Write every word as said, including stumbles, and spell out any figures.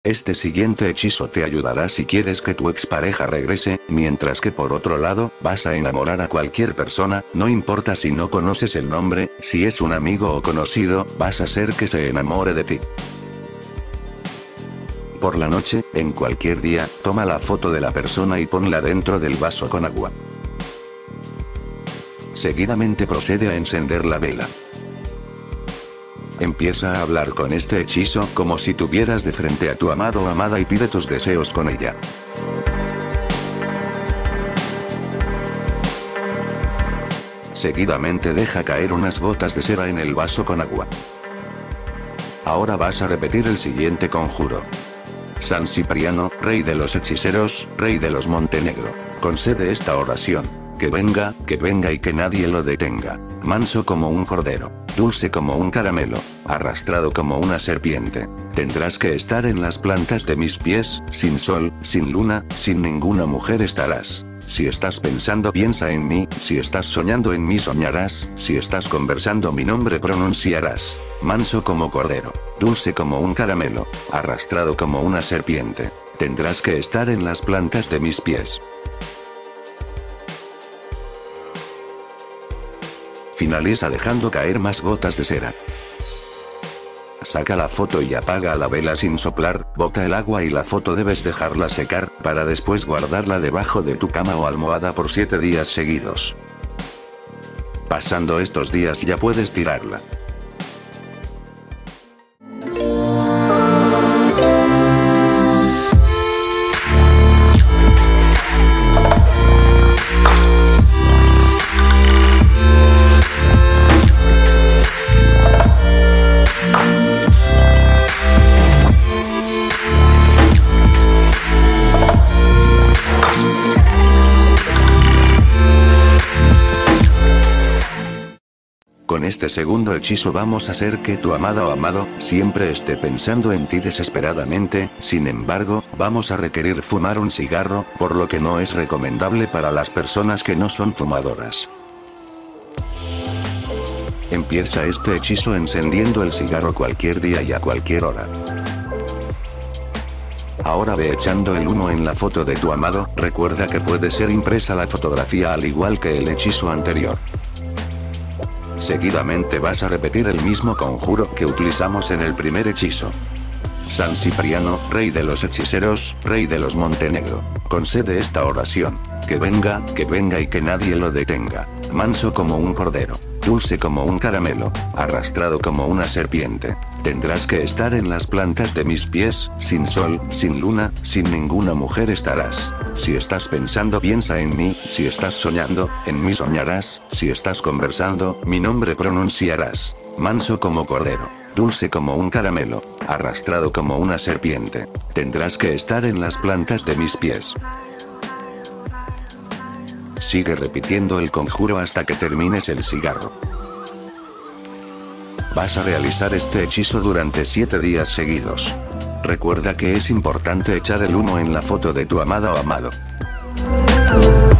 Este siguiente hechizo te ayudará si quieres que tu expareja regrese, mientras que por otro lado, vas a enamorar a cualquier persona, no importa si no conoces el nombre, si es un amigo o conocido, vas a hacer que se enamore de ti. Por la noche, en cualquier día, toma la foto de la persona y ponla dentro del vaso con agua. Seguidamente procede a encender la vela. Empieza a hablar con este hechizo como si tuvieras de frente a tu amado o amada y pide tus deseos con ella. Seguidamente deja caer unas gotas de cera en el vaso con agua. Ahora vas a repetir el siguiente conjuro. San Cipriano, rey de los hechiceros, rey de los Montenegro, concede esta oración. Que venga, que venga y que nadie lo detenga. Manso como un cordero, dulce como un caramelo, arrastrado como una serpiente. Tendrás que estar en las plantas de mis pies, sin sol, sin luna, sin ninguna mujer estarás. Si estás pensando piensa en mí, si estás soñando en mí soñarás, si estás conversando mi nombre pronunciarás. Manso como cordero, dulce como un caramelo, arrastrado como una serpiente. Tendrás que estar en las plantas de mis pies. Finaliza dejando caer más gotas de cera. Saca la foto y apaga la vela sin soplar, bota el agua y la foto debes dejarla secar, para después guardarla debajo de tu cama o almohada por siete días seguidos. Pasando estos días ya puedes tirarla. Con este segundo hechizo vamos a hacer que tu amada o amado siempre esté pensando en ti desesperadamente, sin embargo, vamos a requerir fumar un cigarro, por lo que no es recomendable para las personas que no son fumadoras. Empieza este hechizo encendiendo el cigarro cualquier día y a cualquier hora. Ahora ve echando el humo en la foto de tu amado, recuerda que puede ser impresa la fotografía al igual que el hechizo anterior. Seguidamente vas a repetir el mismo conjuro que utilizamos en el primer hechizo. San Cipriano, rey de los hechiceros, rey de los Montenegro, concede esta oración. Que venga, que venga y que nadie lo detenga. Manso como un cordero, dulce como un caramelo, arrastrado como una serpiente. Tendrás que estar en las plantas de mis pies, sin sol, sin luna, sin ninguna mujer estarás. Si estás pensando piensa en mí, si estás soñando, en mí soñarás, si estás conversando, mi nombre pronunciarás. Manso como cordero, dulce como un caramelo, arrastrado como una serpiente. Tendrás que estar en las plantas de mis pies. Sigue repitiendo el conjuro hasta que termines el cigarro. Vas a realizar este hechizo durante siete días seguidos. Recuerda que es importante echar el humo en la foto de tu amada o amado.